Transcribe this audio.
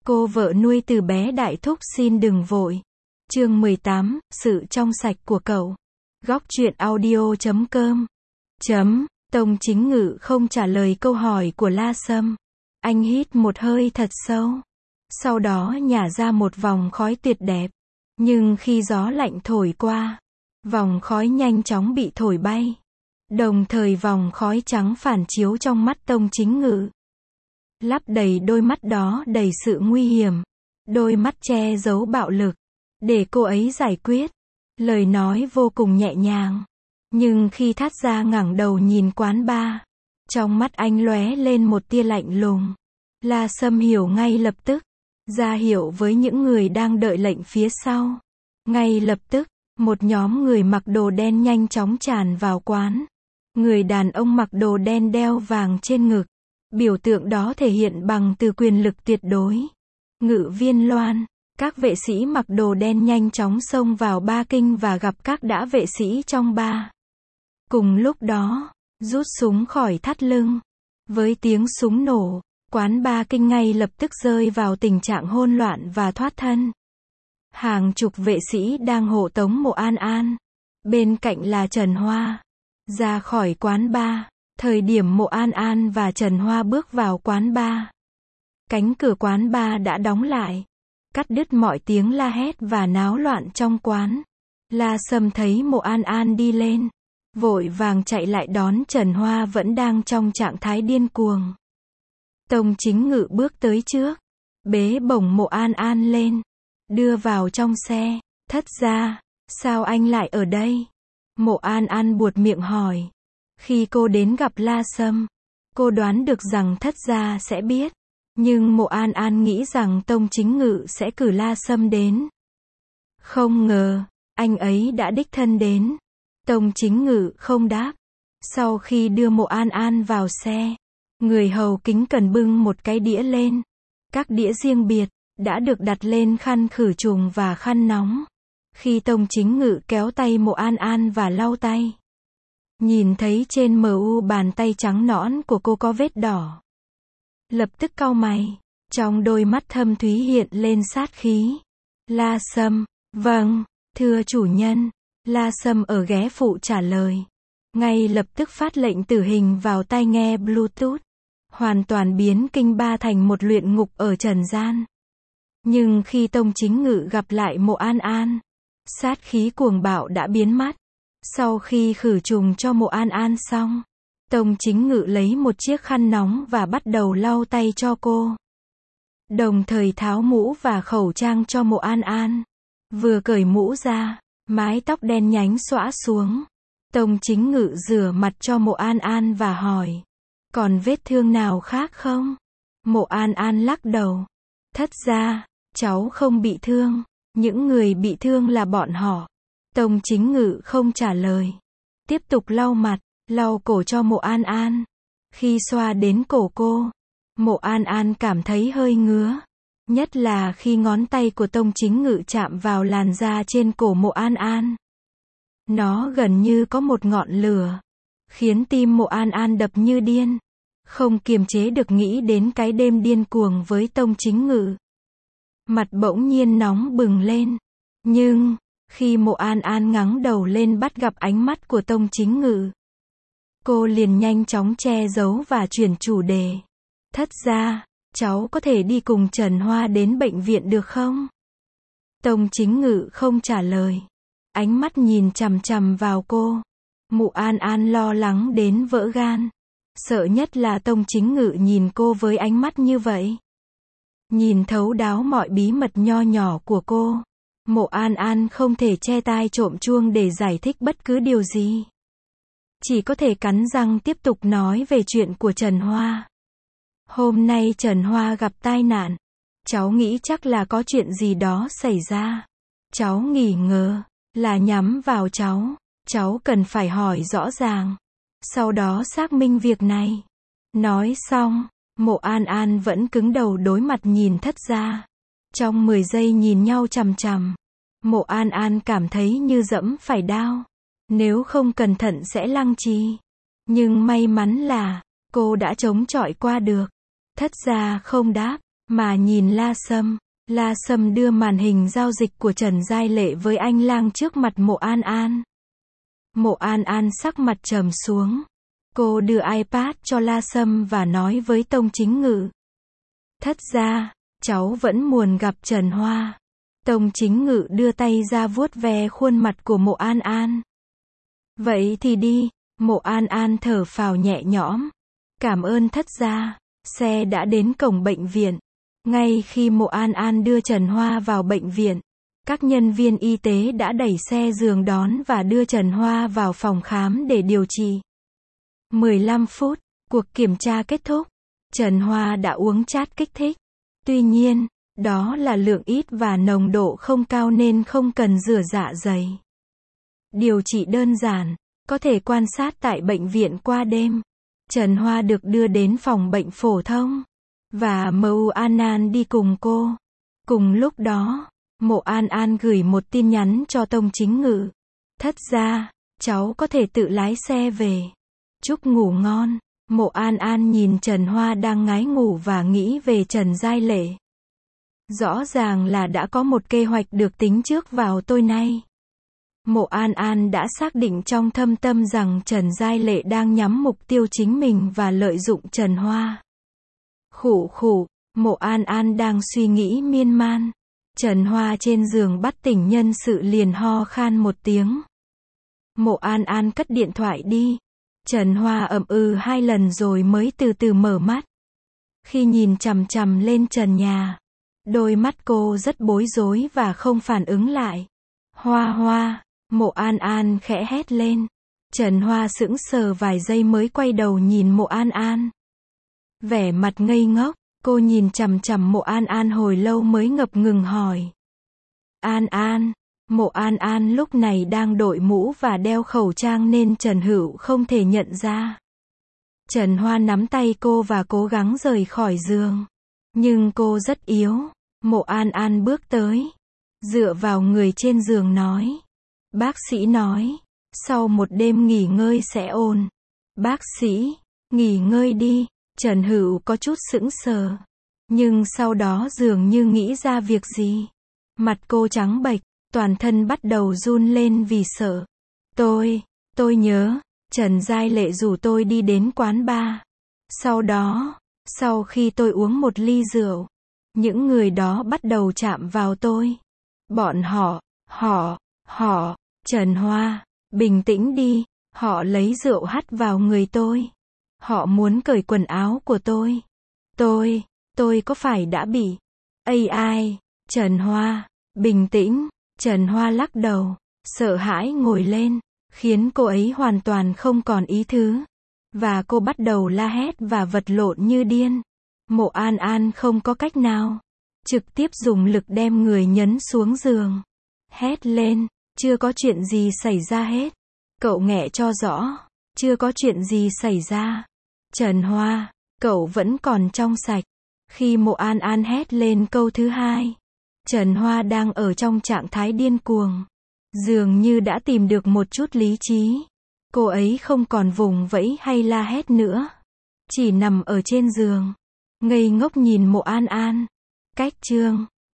Cô vợ nuôi từ bé đại thúc xin đừng vội. Chương 18, sự trong sạch của cậu. Góc truyện audio.com. Tông Chính Ngự không trả lời câu hỏi của La Sâm. Anh hít một hơi thật sâu. Sau đó nhả ra một vòng khói tuyệt đẹp. Nhưng khi gió lạnh thổi qua, vòng khói nhanh chóng bị thổi bay. Đồng thời vòng khói trắng phản chiếu trong mắt Tông Chính Ngự. Lắp đầy đôi mắt đó đầy sự nguy hiểm. Đôi mắt che giấu bạo lực. Để cô ấy giải quyết. Lời nói vô cùng nhẹ nhàng. Nhưng khi Thát Gia ngẩng đầu nhìn quán bar, trong mắt anh lóe lên một tia lạnh lùng. La Sâm hiểu ngay lập tức. Ra hiệu với những người đang đợi lệnh phía sau. Ngay lập tức, một nhóm người mặc đồ đen nhanh chóng tràn vào quán. Người đàn ông mặc đồ đen đeo vàng trên ngực. Biểu tượng đó thể hiện bằng từ quyền lực tuyệt đối. Ngự Viên Loan. Các vệ sĩ mặc đồ đen nhanh chóng xông vào ba kinh và gặp các đã vệ sĩ trong ba. Cùng lúc đó, rút súng khỏi thắt lưng. Với tiếng súng nổ, quán ba kinh ngay lập tức rơi vào tình trạng hỗn loạn và thoát thân. Hàng chục vệ sĩ đang hộ tống Mộ An An. Bên cạnh là Trần Hoa. Ra khỏi quán ba. Thời điểm Mộ An An và Trần Hoa bước vào quán ba, cánh cửa quán ba đã đóng lại, cắt đứt mọi tiếng la hét và náo loạn trong quán. La Sâm thấy Mộ An An đi lên, vội vàng chạy lại đón Trần Hoa vẫn đang trong trạng thái điên cuồng. Tông Chính Ngự bước tới trước, bế bổng Mộ An An lên, đưa vào trong xe. Thất gia, sao anh lại ở đây? Mộ An An buột miệng hỏi. Khi cô đến gặp La Sâm, cô đoán được rằng Thất gia sẽ biết. Nhưng Mộ An An nghĩ rằng Tông Chính Ngự sẽ cử La Sâm đến. Không ngờ, anh ấy đã đích thân đến. Tông Chính Ngự không đáp. Sau khi đưa Mộ An An vào xe, người hầu kính cẩn bưng một cái đĩa lên. Các đĩa riêng biệt, đã được đặt lên khăn khử trùng và khăn nóng. Khi Tông Chính Ngự kéo tay Mộ An An và lau tay, nhìn thấy trên mu bàn tay trắng nõn của cô có vết đỏ. Lập tức cau mày, trong đôi mắt thâm thúy hiện lên sát khí. La Sâm, vâng, thưa chủ nhân. La Sâm ở ghế phụ trả lời. Ngay lập tức phát lệnh tử hình vào tai nghe Bluetooth. Hoàn toàn biến kinh ba thành một luyện ngục ở trần gian. Nhưng khi Tông Chính Ngự gặp lại Mộ An An, sát khí cuồng bạo đã biến mất. Sau khi khử trùng cho Mộ An An xong, Tông Chính Ngự lấy một chiếc khăn nóng và bắt đầu lau tay cho cô. Đồng thời tháo mũ và khẩu trang cho Mộ An An. Vừa cởi mũ ra, mái tóc đen nhánh xõa xuống. Tông Chính Ngự rửa mặt cho Mộ An An và hỏi. Còn vết thương nào khác không? Mộ An An lắc đầu. Thất gia, cháu không bị thương. Những người bị thương là bọn họ. Tông Chính Ngự không trả lời. Tiếp tục lau mặt, lau cổ cho Mộ An An. Khi xoa đến cổ cô, Mộ An An cảm thấy hơi ngứa. Nhất là khi ngón tay của Tông Chính Ngự chạm vào làn da trên cổ Mộ An An. Nó gần như có một ngọn lửa, khiến tim Mộ An An đập như điên. Không kiềm chế được nghĩ đến cái đêm điên cuồng với Tông Chính Ngự. Mặt bỗng nhiên nóng bừng lên. Nhưng khi Mộ An An ngẩng đầu lên bắt gặp ánh mắt của Tông Chính Ngự, cô liền nhanh chóng che giấu và chuyển chủ đề. Thất gia, cháu có thể đi cùng Trần Hoa đến bệnh viện được không? Tông Chính Ngự không trả lời. Ánh mắt nhìn chằm chằm vào cô. Mộ An An lo lắng đến vỡ gan. Sợ nhất là Tông Chính Ngự nhìn cô với ánh mắt như vậy. Nhìn thấu đáo mọi bí mật nho nhỏ của cô. Mộ An An không thể che tai trộm chuông để giải thích bất cứ điều gì. Chỉ có thể cắn răng tiếp tục nói về chuyện của Trần Hoa. Hôm nay Trần Hoa gặp tai nạn. Cháu nghĩ chắc là có chuyện gì đó xảy ra. Cháu nghi ngờ là nhắm vào cháu. Cháu cần phải hỏi rõ ràng. Sau đó xác minh việc này. Nói xong, Mộ An An vẫn cứng đầu đối mặt nhìn Thất gia. Trong 10 giây nhìn nhau chằm chằm, Mộ An An cảm thấy như dẫm phải đao. Nếu không cẩn thận sẽ lăng trì. Nhưng may mắn là, cô đã chống chọi qua được. Thất gia không đáp. mà nhìn La Sâm. La Sâm đưa màn hình giao dịch của Trần Giai Lệ với anh lang trước mặt Mộ An An. Mộ An An sắc mặt trầm xuống. Cô đưa iPad cho La Sâm và nói với Tông Chính Ngự. Thất gia, cháu vẫn muốn gặp Trần Hoa. Tông Chính Ngự đưa tay ra vuốt ve khuôn mặt của Mộ An An. Vậy thì đi. Mộ An An thở phào nhẹ nhõm. Cảm ơn thất gia. Xe đã đến cổng bệnh viện. Ngay khi Mộ An An đưa Trần Hoa vào bệnh viện, các nhân viên y tế đã đẩy xe giường đón và đưa Trần Hoa vào phòng khám để điều trị. 15 phút, cuộc kiểm tra kết thúc. Trần Hoa đã uống chất kích thích. Tuy nhiên, đó là lượng ít và nồng độ không cao nên không cần rửa dạ dày. Điều trị đơn giản, có thể quan sát tại bệnh viện qua đêm. Trần Hoa được đưa đến phòng bệnh phổ thông. Và Mộ An An đi cùng cô. Cùng lúc đó, Mộ An An gửi một tin nhắn cho Tông Chính Ngự. Thất gia, cháu có thể tự lái xe về. Chúc ngủ ngon. Mộ An An nhìn Trần Hoa đang ngái ngủ và nghĩ về Trần Giai Lệ. Rõ ràng là đã có một kế hoạch được tính trước vào tối nay. Mộ An An đã xác định trong thâm tâm rằng Trần Giai Lệ đang nhắm mục tiêu chính mình và lợi dụng Trần Hoa. Khụ khụ, Mộ An An đang suy nghĩ miên man. Trần Hoa trên giường bắt tỉnh nhân sự liền ho khan một tiếng. Mộ An An cất điện thoại đi. Trần Hoa ậm ừ 2 lần rồi mới từ từ mở mắt. Khi nhìn chằm chằm lên trần nhà, đôi mắt cô rất bối rối và không phản ứng lại. Hoa Hoa, Mộ An An khẽ hét lên. Trần Hoa sững sờ vài giây mới quay đầu nhìn Mộ An An. Vẻ mặt ngây ngốc, cô nhìn chằm chằm Mộ An An hồi lâu mới ngập ngừng hỏi. An An. Mộ An An lúc này đang đội mũ và đeo khẩu trang nên Trần Hữu không thể nhận ra. Trần Hoa nắm tay cô và cố gắng rời khỏi giường. Nhưng cô rất yếu. Mộ An An bước tới, dựa vào người trên giường nói. Bác sĩ nói, sau một đêm nghỉ ngơi sẽ ổn. Bác sĩ, nghỉ ngơi đi. Trần Hữu có chút sững sờ. Nhưng sau đó dường như nghĩ ra việc gì. Mặt cô trắng bệch, toàn thân bắt đầu run lên vì sợ. Tôi nhớ, Trần Giai Lệ rủ tôi đi đến quán bar. Sau đó, sau khi tôi uống một ly rượu, những người đó bắt đầu chạm vào tôi. Bọn họ, Trần Hoa, bình tĩnh đi, họ lấy rượu hắt vào người tôi. Họ muốn cởi quần áo của tôi. Tôi có phải đã bị AI? Trần Hoa, bình tĩnh. Trần Hoa lắc đầu, sợ hãi ngồi lên, khiến cô ấy hoàn toàn không còn ý thứ. Và cô bắt đầu la hét và vật lộn như điên. Mộ An An không có cách nào. Trực tiếp dùng lực đem người nhấn xuống giường. Hét lên, chưa có chuyện gì xảy ra hết. Cậu nghẹ cho rõ, chưa có chuyện gì xảy ra. Trần Hoa, cậu vẫn còn trong sạch. Khi Mộ An An hét lên câu thứ hai, Trần Hoa đang ở trong trạng thái điên cuồng. Dường như đã tìm được một chút lý trí. Cô ấy không còn vùng vẫy hay la hét nữa. Chỉ nằm ở trên giường, ngây ngốc nhìn Mộ An An. Cách chương